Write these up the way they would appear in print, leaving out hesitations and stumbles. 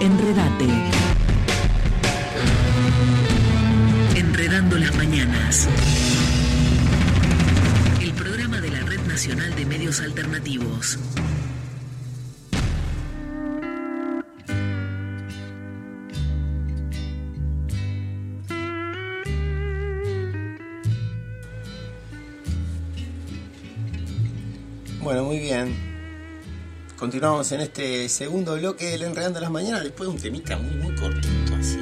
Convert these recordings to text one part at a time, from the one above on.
Enredate. Enredando las mañanas. El programa de la Red Nacional de Medios Alternativos. Bueno, muy bien. Continuamos en este segundo bloque del Enredando las Mañanas, después de un temita muy cortito, así.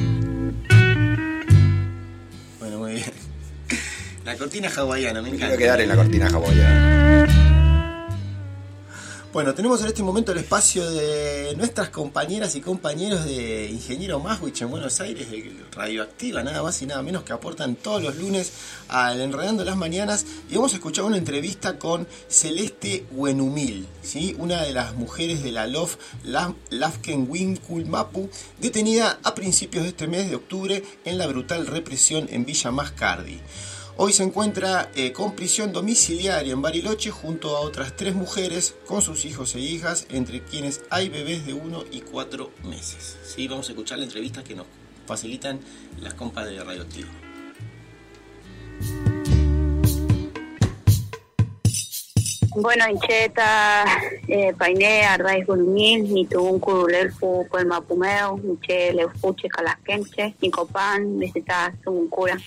Bueno, muy bien. La cortina hawaiana, me encanta. Quiero quedar en la cortina hawaiana. Bueno, tenemos en este momento el espacio de nuestras compañeras y compañeros de Ingeniero Maswich en Buenos Aires, de Radioactiva, nada más y nada menos, que aportan todos los lunes al Enredando las Mañanas, y vamos a escuchar una entrevista con Celeste Huenumil, ¿sí? Una de las mujeres de la LOF Lafkenwinkulmapu, detenida a principios de este mes de octubre en la brutal represión en Villa Mascardi. Hoy se encuentra con prisión domiciliaria en Bariloche junto a otras 3 mujeres con sus hijos e hijas, entre quienes hay bebés de 1 y 4 meses. ¿Sí? Vamos a escuchar la entrevista que nos facilitan las compas de Radioactivo. Bueno, Incheta, Painé, Ardais Gulumil, Nitun, Curulelfu, Colmapumeo, Miche, Leufuche, Calasquenche, Nicopan, Meseta, Sumuncura.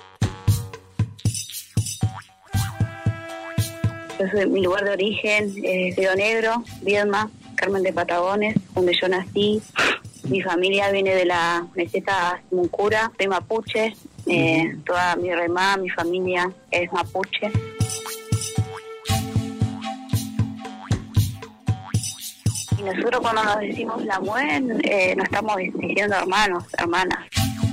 Yo soy, mi lugar de origen es Río Negro, Viedma, Carmen de Patagones, donde yo nací. Mi familia viene de la meseta Sumuncura, soy mapuche, toda mi remá, mi familia es mapuche. Y nosotros cuando nos decimos la muen, nos estamos diciendo hermanos, hermanas.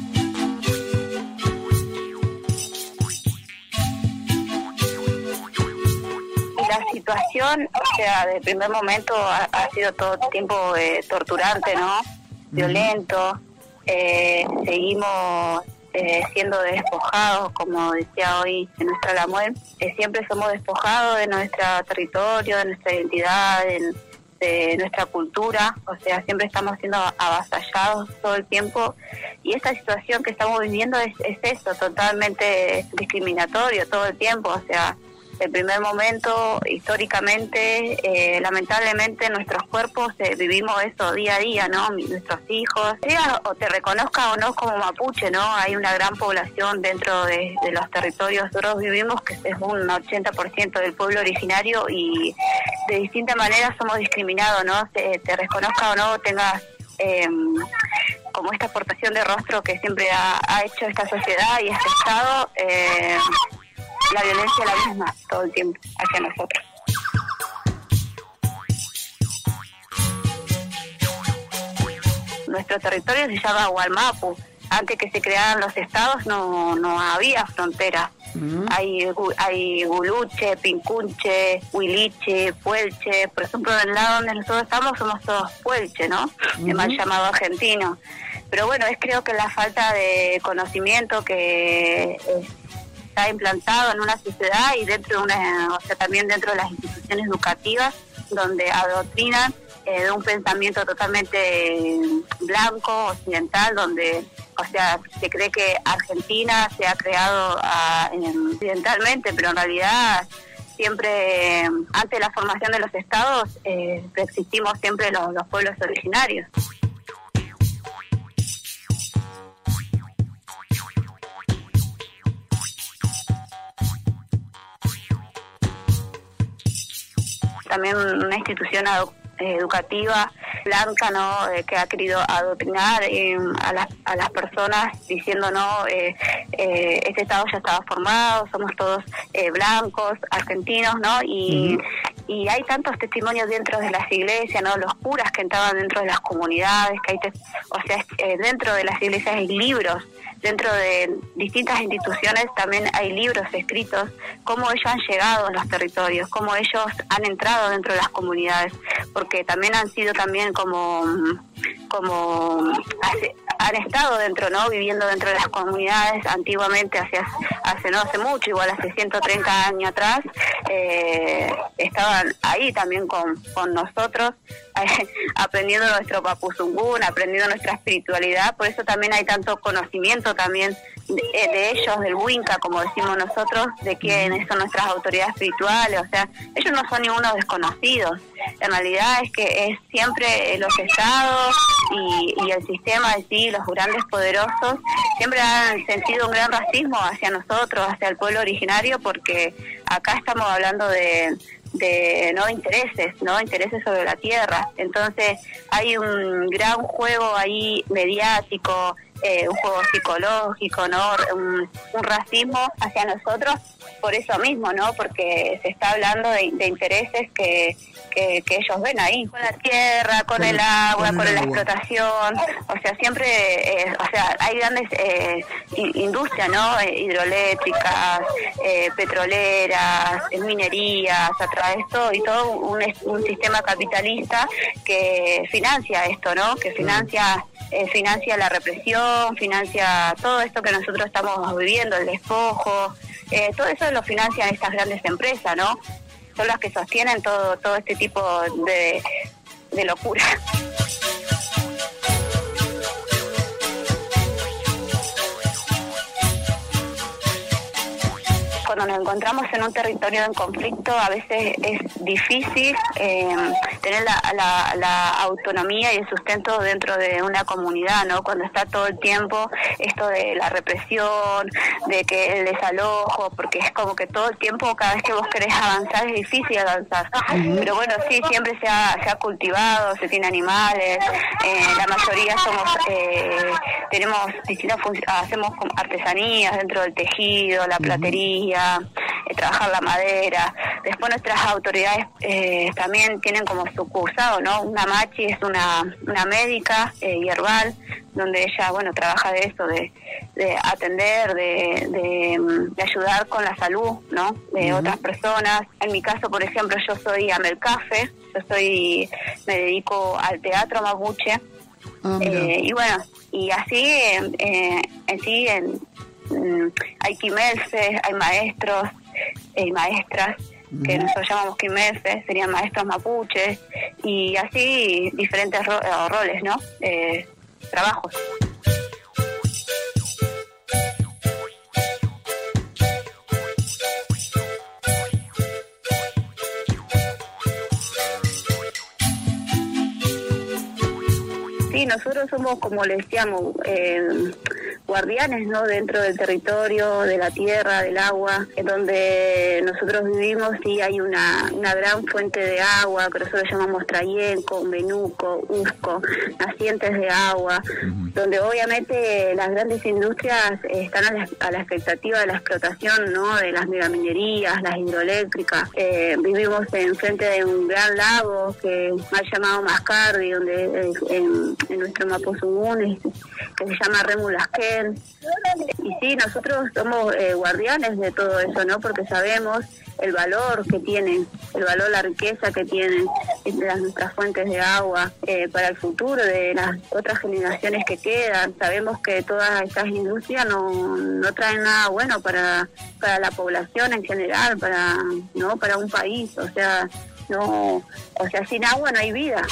La situación, o sea, de primer momento ha sido todo el tiempo torturante, ¿no? Violento. Seguimos siendo despojados, como decía hoy en nuestra Lamuel. Siempre somos despojados de nuestro territorio, de nuestra identidad, de nuestra cultura. O sea, siempre estamos siendo avasallados todo el tiempo. Y esta situación que estamos viviendo es eso, totalmente discriminatorio todo el tiempo. O sea, el primer momento, históricamente, lamentablemente en nuestros cuerpos vivimos eso día a día, ¿no? Nuestros hijos, sea o te reconozca o no como mapuche, ¿no? Hay una gran población dentro de los territorios que nosotros vivimos, que es un 80% del pueblo originario, y de distintas maneras somos discriminados, ¿no? Te reconozca o no, tengas como esta aportación de rostro que siempre ha hecho esta sociedad y este Estado, la violencia es la misma todo el tiempo hacia nosotros. Nuestro territorio se llama Hualmapu. Antes que se crearan los estados no había fronteras. Hay Guluche, Pincunche, Huiliche, Puelche. Por ejemplo, en el lado donde nosotros estamos somos todos Puelche, ¿no? El mal llamado argentino. Pero bueno, creo que la falta de conocimiento que está implantado en una sociedad y dentro de también dentro de las instituciones educativas, donde adoctrinan de un pensamiento totalmente blanco, occidental, donde, o sea, se cree que Argentina se ha creado occidentalmente, pero en realidad siempre, antes de la formación de los estados, existimos siempre los pueblos originarios. También una institución educativa blanca, ¿no? Que ha querido adoctrinar a las personas diciendo, no, este Estado ya estaba formado, somos todos blancos, argentinos, ¿no? Y hay tantos testimonios dentro de las iglesias, ¿no? Los curas que entraban dentro de las comunidades, que hay dentro de las iglesias hay libros, dentro de distintas instituciones también hay libros escritos, cómo ellos han llegado a los territorios, cómo ellos han entrado dentro de las comunidades, porque también han sido también como han estado dentro, ¿no? Viviendo dentro de las comunidades antiguamente, hace no hace mucho, igual hace 130 años atrás, estaban ahí también con nosotros, aprendiendo nuestro papuzungún, aprendiendo nuestra espiritualidad. Por eso también hay tanto conocimiento también de ellos, del Winca, como decimos nosotros, de quiénes son nuestras autoridades espirituales. O sea, ellos no son ningunos desconocidos. En realidad es que es siempre los estados y el sistema de sí, los grandes poderosos, siempre han sentido un gran racismo hacia nosotros, hacia el pueblo originario, porque acá estamos hablando de intereses sobre la tierra. Entonces hay un gran juego ahí mediático, un juego psicológico, ¿no? Un racismo hacia nosotros por eso mismo, ¿no? Porque se está hablando de intereses que ellos ven ahí, con la tierra, con el agua, con la explotación. O sea, siempre, hay grandes industrias, ¿no? Hidroeléctricas, petroleras, minerías, a través de esto, y todo un sistema capitalista que financia esto, ¿no? Que financia la represión, financia todo esto que nosotros estamos viviendo, el despojo, todo eso lo financian estas grandes empresas, ¿no? Son las que sostienen todo este tipo de locura. Cuando nos encontramos en un territorio en conflicto, a veces es difícil tener la autonomía y el sustento dentro de una comunidad, ¿no? Cuando está todo el tiempo esto de la represión, de que el desalojo, porque es como que todo el tiempo, cada vez que vos querés avanzar, es difícil avanzar. Pero bueno, sí, siempre se ha cultivado, se tiene animales, la mayoría tenemos distintas hacemos artesanías dentro del tejido, la platería, trabajar la madera. Después nuestras autoridades también tienen como su cursado, ¿no? Una machi es una médica herbal, donde ella, bueno, trabaja de eso, de atender, de ayudar con la salud, ¿no? De otras personas. En mi caso, por ejemplo, yo soy amelcafe, me dedico al teatro mapuche. Y bueno, y así hay quimelses, hay maestros y maestras que nosotros llamamos quimelses, serían maestros mapuches, y así diferentes roles, ¿no? Trabajos. Sí, nosotros somos, como le decíamos, guardianes, ¿no? Dentro del territorio, de la tierra, del agua, en donde nosotros vivimos. Sí, hay una gran fuente de agua que nosotros llamamos Trayenco, Menuco, Usco, nacientes de agua, donde obviamente las grandes industrias están a la expectativa de la explotación, ¿no? De las megaminerías, las hidroeléctricas. Vivimos enfrente de un gran lago que mal llamado Mascardi, donde en nuestro Mapuzungún, que se llama Remulasquén. Y sí, nosotros somos guardianes de todo eso, ¿no? Porque sabemos el valor que tienen, la riqueza que tienen nuestras fuentes de agua para el futuro de las otras generaciones que quedan. Sabemos que todas estas industrias no traen nada bueno para la población en general, para un país. O sea, sin agua no hay vida.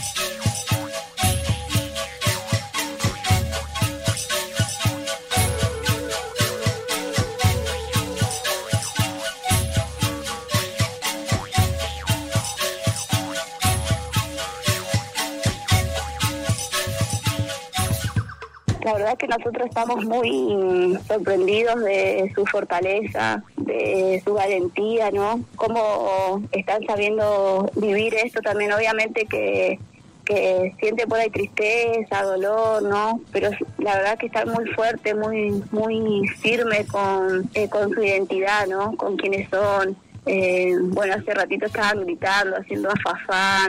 La verdad que nosotros estamos muy sorprendidos de su fortaleza, de su valentía, ¿no? Cómo están sabiendo vivir esto también, obviamente que siente por ahí tristeza, dolor, ¿no? Pero la verdad que están muy fuertes, muy firmes con su identidad, ¿no? Con quiénes son. Bueno, hace ratito estaban gritando, haciendo afafán,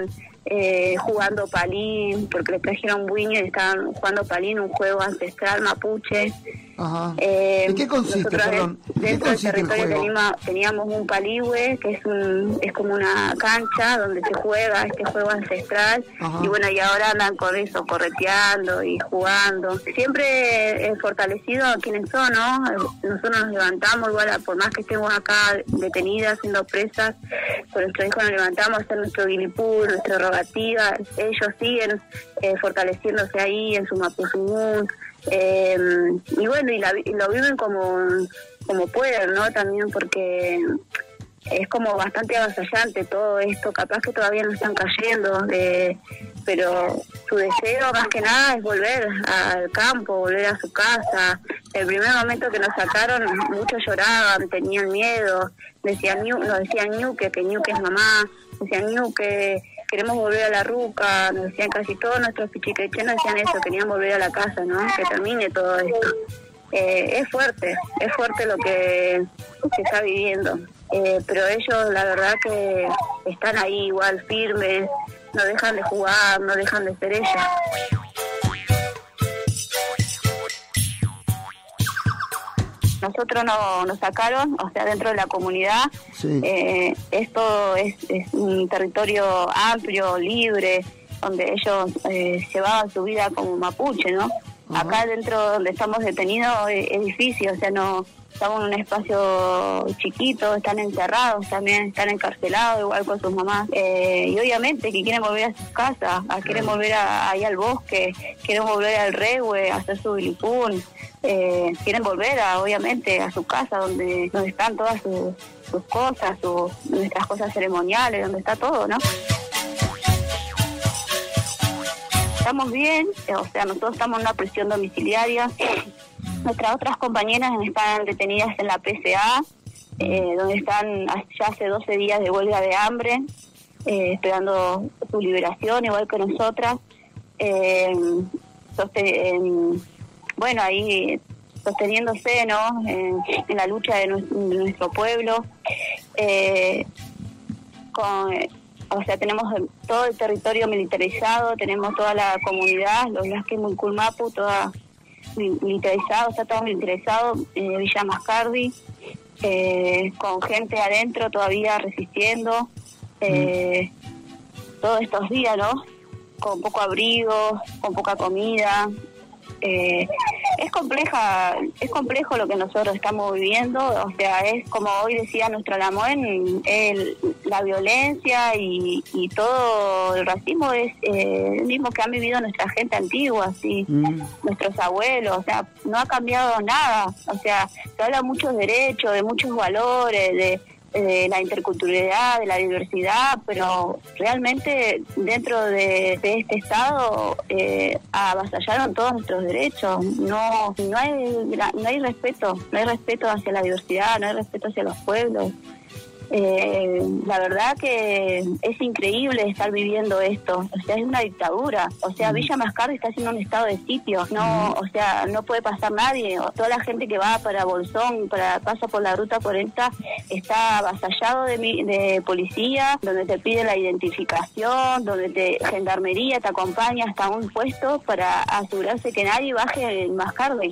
jugando palín, porque le trajeron buño y estaban jugando palín, un juego ancestral mapuche. Ajá. ¿En qué consiste, perdón? Dentro del territorio teníamos un palihue, que es como una cancha donde se juega este juego ancestral. Ajá. Y bueno, y ahora andan con eso, correteando y jugando. Siempre fortalecido a quienes son, ¿no? Nosotros nos levantamos, igual por más que estemos acá detenidas, siendo presas, con nuestro hijo nos levantamos a hacer nuestro guilipú, nuestra rogativa. Ellos siguen fortaleciéndose ahí en su mapuzungún. Y bueno, y lo viven como pueden, ¿no? También porque es como bastante avasallante todo esto, capaz que todavía no están cayendo, pero su deseo más que nada es volver al campo, volver a su casa. El primer momento que nos sacaron, muchos lloraban, tenían miedo, nos decían ñuque, que ñuque es mamá, decían ñuque, queremos volver a la ruca, nos decían casi todos nuestros pichiquechenos decían eso, querían volver a la casa, ¿no? Que termine todo esto. Es fuerte lo que se está viviendo, pero ellos la verdad que están ahí igual firmes, no dejan de jugar, no dejan de ser ellos. Nosotros nos sacaron, o sea, dentro de la comunidad. Sí. Esto es un territorio amplio, libre, donde ellos llevaban su vida como mapuche, ¿no? Uh-huh. Acá dentro donde estamos detenidos es difícil, o sea, no estamos en un espacio chiquito, están encerrados también, están encarcelados igual con sus mamás, y obviamente que quieren volver a sus casas, quieren volver ahí al bosque, quieren volver al regue, a hacer su bilipún, quieren volver obviamente a su casa donde están todas sus cosas, nuestras cosas ceremoniales, donde está todo, ¿no? Estamos bien, o sea, nosotros estamos en una prisión domiciliaria. Nuestras otras compañeras están detenidas en la PCA, donde están ya hace 12 días de huelga de hambre, esperando su liberación, igual que nosotras. Bueno, ahí sosteniéndose, ¿no? En la lucha de nuestro pueblo. O sea, tenemos todo el territorio militarizado, tenemos toda la comunidad, los Lasque Mulculmapu, toda militarizado, está todo militarizado, Villa Mascardi, con gente adentro todavía resistiendo, todos estos días, ¿no? Con poco abrigo, con poca comida. Es complejo lo que nosotros estamos viviendo, o sea, es como hoy decía nuestro Lamoen, la violencia y todo el racismo es el mismo que han vivido nuestra gente antigua, ¿sí? Nuestros abuelos, o sea, no ha cambiado nada, o sea, se habla de muchos derechos, de muchos valores, de la interculturalidad, de la diversidad, pero realmente dentro de este Estado avasallaron todos nuestros derechos. No hay respeto, no hay respeto hacia la diversidad, no hay respeto hacia los pueblos. La verdad que es increíble estar viviendo esto, o sea, es una dictadura, o sea, Villa Mascardi está haciendo un estado de sitio, no, o sea, no puede pasar nadie, toda la gente que va para Bolsón, pasa por la ruta 40, está avasallado de policía, donde te piden la identificación, donde gendarmería te acompaña hasta un puesto para asegurarse que nadie baje en Mascardi.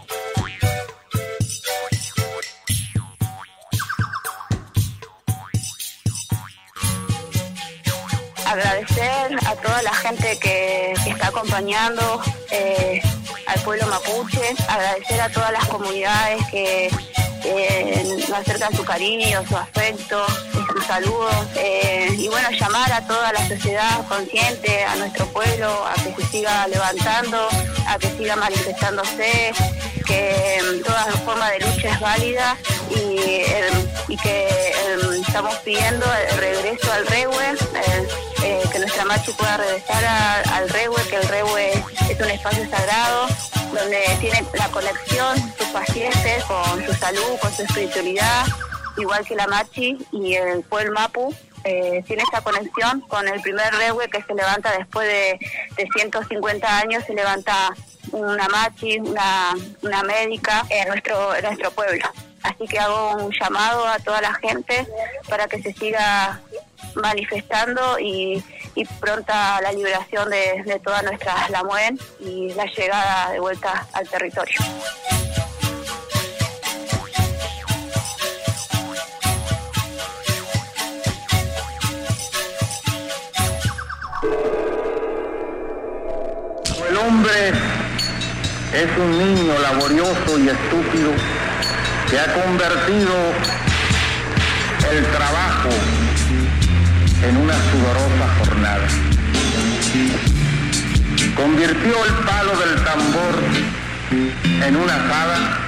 Agradecer a toda la gente que está acompañando al pueblo mapuche, agradecer a todas las comunidades que nos acercan su cariño, su afecto, sus saludos, y bueno, llamar a toda la sociedad consciente, a nuestro pueblo, a que se siga levantando, a que siga manifestándose, que toda forma de lucha es válida y que estamos pidiendo el regreso al regue, que nuestra machi pueda regresar al regue, que el regue es un espacio sagrado donde tiene la conexión, sus pacientes, con su salud, con su espiritualidad, igual que la machi y el pueblo mapu. Tiene esa conexión con el primer regue que se levanta después de 150 años, se levanta una machi, una médica en nuestro pueblo. Así que hago un llamado a toda la gente para que se siga manifestando y y pronta la liberación de todas nuestras Lamuen y la llegada de vuelta al territorio. El hombre es un niño laborioso y estúpido que ha convertido el trabajo en una sudorosa jornada. Convirtió el palo del tambor en una azada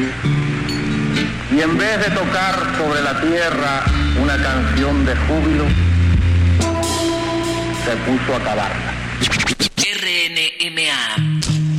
y en vez de tocar sobre la tierra una canción de júbilo, se puso a cavarla. RNMA.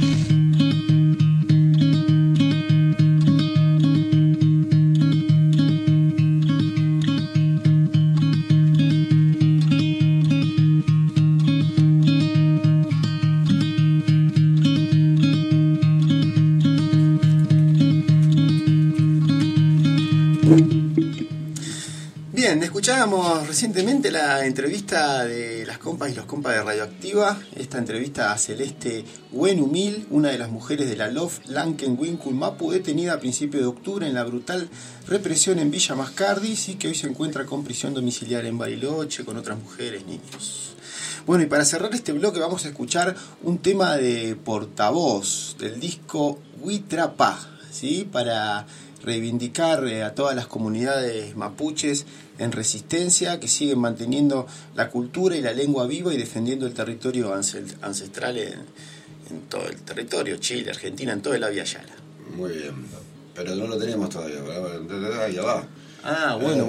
Bien, escuchábamos recientemente la entrevista de las compas y los compas de Radioactiva, esta entrevista a Celeste Wenumil, una de las mujeres de la LOF Lankenwinkle Mapu, detenida a principios de octubre en la brutal represión en Villa Mascardi, y que hoy se encuentra con prisión domiciliaria en Bariloche con otras mujeres, niños. Bueno, y para cerrar este bloque vamos a escuchar un tema de Portavoz del disco Huitrapá, ¿sí? Para reivindicar a todas las comunidades mapuches en resistencia, que siguen manteniendo la cultura y la lengua viva y defendiendo el territorio ancestral en todo el territorio, Chile, Argentina, en todo el Abya Yala. Muy bien, pero no lo tenemos todavía, ya va. Ah, bueno,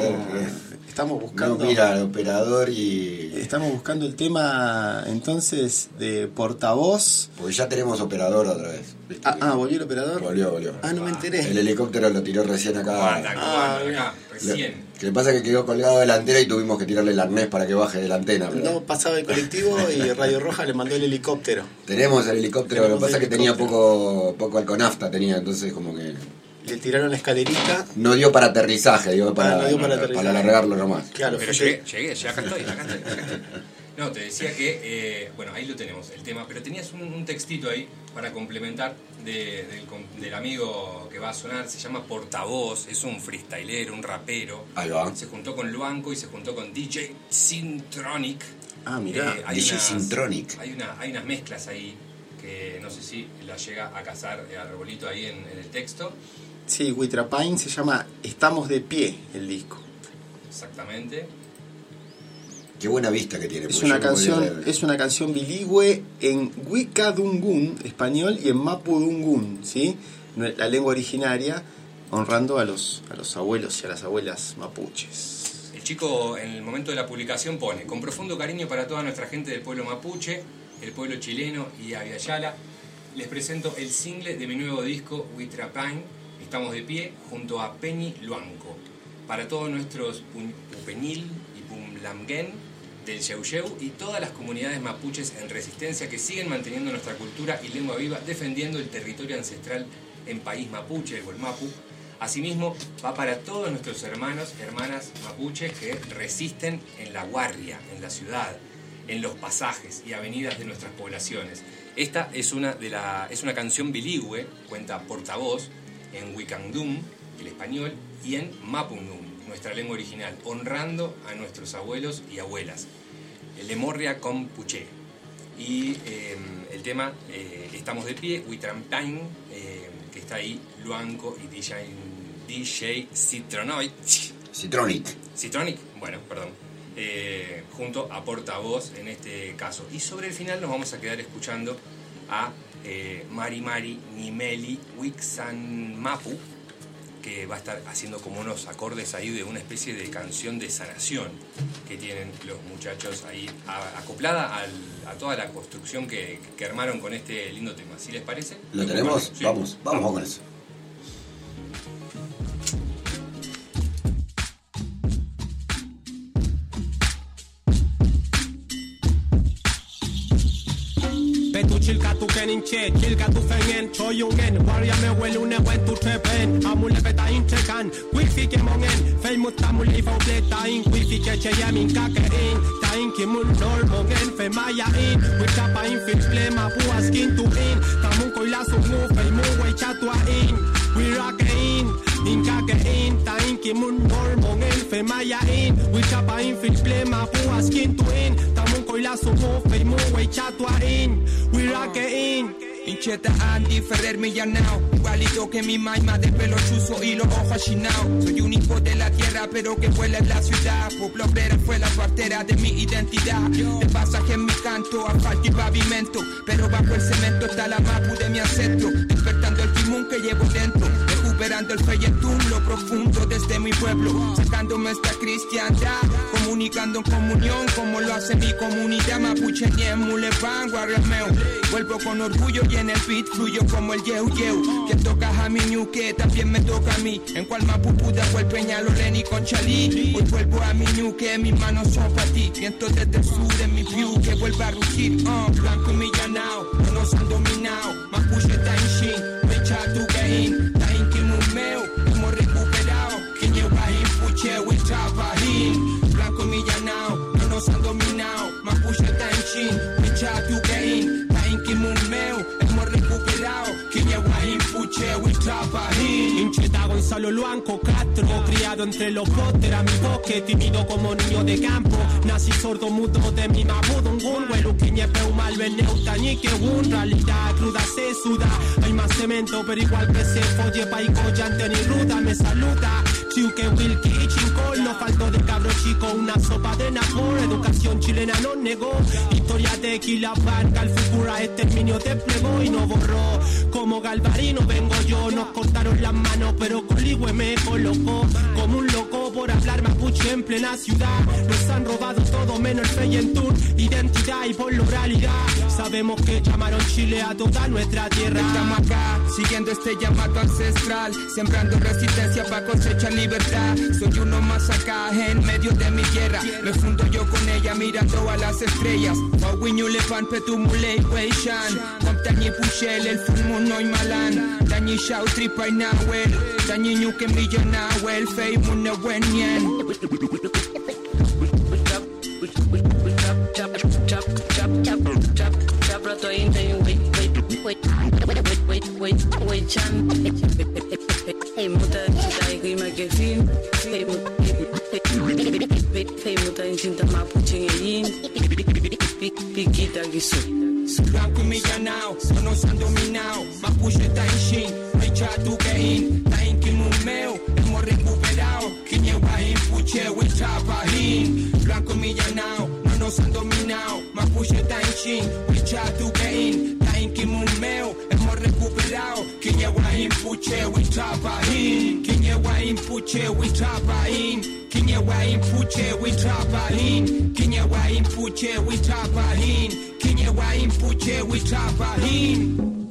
estamos buscando... No, mira, el operador y... Estamos buscando el tema, entonces, de Portavoz. Porque ya tenemos operador otra vez, ¿viste? ¿Volvió el operador? Volvió. Ah, no me enteré. El helicóptero lo tiró recién acá. Acá, recién. Lo que pasa es que quedó colgado de la antena y tuvimos que tirarle el arnés para que baje de la antena. Pero... No pasaba el colectivo y Radio Roja le mandó el helicóptero. Tenemos el helicóptero, lo que pasa es que tenía poco alconafta, entonces como que... Le tiraron la escalerita. No dio para aterrizaje, dio para alargarlo nomás. Claro, pero llegué, acá estoy. No, te decía que, ahí lo tenemos, el tema, pero tenías un textito ahí para complementar del amigo que va a sonar, se llama Portavoz, es un freestylero, un rapero. Ahí va. Se juntó con Luanco y se juntó con DJ Syntronic. Ah, mirá, DJ Syntronic. Hay unas mezclas ahí que no sé si la llega a cazar Arbolito ahí en el texto. Sí, Huitrapain se llama Estamos de Pie, el disco. Exactamente. Qué buena vista que tiene. Es una canción bilingüe en Wicadungun, español, y en Mapudungun, ¿sí? La lengua originaria, honrando a los abuelos y a las abuelas mapuches. El chico, en el momento de la publicación, pone: con profundo cariño para toda nuestra gente del pueblo mapuche, el pueblo chileno y Abya Yala, les presento el single de mi nuevo disco Huitrapain, Estamos de Pie, junto a Peñi Luanco. Para todos nuestros Pupeñil y Pumlamgen del Xeuyeu y todas las comunidades mapuches en resistencia que siguen manteniendo nuestra cultura y lengua viva, defendiendo el territorio ancestral en país mapuche, el Gualmapu. Asimismo, va para todos nuestros hermanos, hermanas mapuches que resisten en la guardia, en la ciudad, en los pasajes y avenidas de nuestras poblaciones. Esta es una canción bilingüe, cuenta Portavoz, en Wicandum, el español, y en Mapudungun, nuestra lengua original, honrando a nuestros abuelos y abuelas. El Lemorria con Puché. Y el tema Estamos de Pie, Huitrapain, que está ahí, Luanco y DJ Syntronic, bueno, perdón. Junto a Portavoz en este caso. Y sobre el final nos vamos a quedar escuchando a Mari Nimeli Wixan Mapu, que va a estar haciendo como unos acordes ahí de una especie de canción de sanación que tienen los muchachos ahí, acoplada a toda la construcción que armaron con este lindo tema. ¿Sí les parece? ¿Lo tenemos? Sí. Vamos con eso. Betu chilka tu keninche, chilka tu fengen, choyungen, warrior me welune wen tu trepen, amule beta inchekan, wifi ke mongen, famous tamule fauble tain, wifi ke cheyamin kakein, tain ki mun nor mongen, fe maya in, wichapa in filplema pua skin to in, tamun koilaso mu, feimu weichatua in, we rockin', in kakein, tain ki mun nor mongen, fe maya in, wichapa in filplema pua skin to in, tamun koilaso mu, feimu weichatua in, we rockin'. Incheta Andy Ferrer Millanao, igualito que mi maima de pelo chuzo y los ojos achinados. Soy un hijo de la tierra pero que vuela en la ciudad. Pueblo obrero fue la partera de mi identidad. De pasaje en mi canto, asfalto y pavimento, pero bajo el cemento está la mapu de mi acento. Despertando el timón que llevo dentro, recuperando el feyetún, lo profundo desde mi pueblo. Sacándome esta cristiandad, comunicando en comunión como lo hace mi comunidad. Mapuche Niem, Mulepan, Guarrameo. Vuelvo con orgullo y en el beat fluyo como el yeu yeu. Que tocas a mi ñuque, también me toca a mí. En cual Mapupuda o el Peñalolén y Conchalí. Hoy vuelvo a mi ñuque, mis manos son para ti. Viento desde el sur en mi view que vuelva a rugir. Blanco y millanao, no nos han dominado. Mapuche Tanshin, Mecha tu gain. Tain Kimumeo, hemos recuperado. Que lleva Puche, Wichapahin. Blanco y millanao, no nos han dominado. Mapuche Tanshin, Mecha tu gain. Kimumeo, hemos recuperado. Kiñeguahin, Puche, Wichapahin. Incheta Gonzalo Luanco Castro, criado entre los botes, era mi bosque, tímido como niño de campo. Nací sordo mudo de mi mabudungun, huelu quiñepeu malveneu tañique un. Realidad cruda se suda, hay más cemento, pero igual que se folle paico, llante ni ruda, me saluda. Chiuque, Wilkie y Chincol, no faltó de cabro chico, una sopa de Napor. Educación chilena no negó, historia de Quilapán, Calfucura, exterminio desplegó y no borró. Como Galvarino vengo yo, nos cortaron las manos, pero Coligüe me colocó como un loco por hablar mapuche en plena ciudad. Nos han robado todo menos el Feyentún, identidad y por la oralidad. Sabemos que llamaron Chile a toda nuestra tierra. Estamos acá, siguiendo este llamado ancestral, sembrando resistencia para cosechar libertad. Soy uno más acá en medio de mi tierra. Me fundo yo con ella mirando a las estrellas. Wawiñu lepan petumule weishan. Comptañi pushel el fumo no y malan. Dañi shau tripa y nahuel. Dañi ñuque millonahuel. Fei mune wenyen. Chap rato inte wait chan. Hey muta chita igima ke fin. Hey muta incinta mapuche yin. Piquita gisu. Blanco y millanao, no nos han dominado. Mapuche Tanshin, Mecha tu gain. Tain Kimumeo, hemos recuperado. Kiñeguahin, Puche, Wichapahin. Blanco y millanao, no nos han dominado. Mapuche Tanshin, Mecha tu gain. Tain Kimumeo, hemos recuperado. Kiñeguahin, Puche, Wichapahin. Kiñeguahin, Puche, Wichapahin. Kiñeguahin, Puche, Wichapahin. Kiñeguahin, Puche, Wichapahin. Kiñeguahin, Puche, Wichapahin.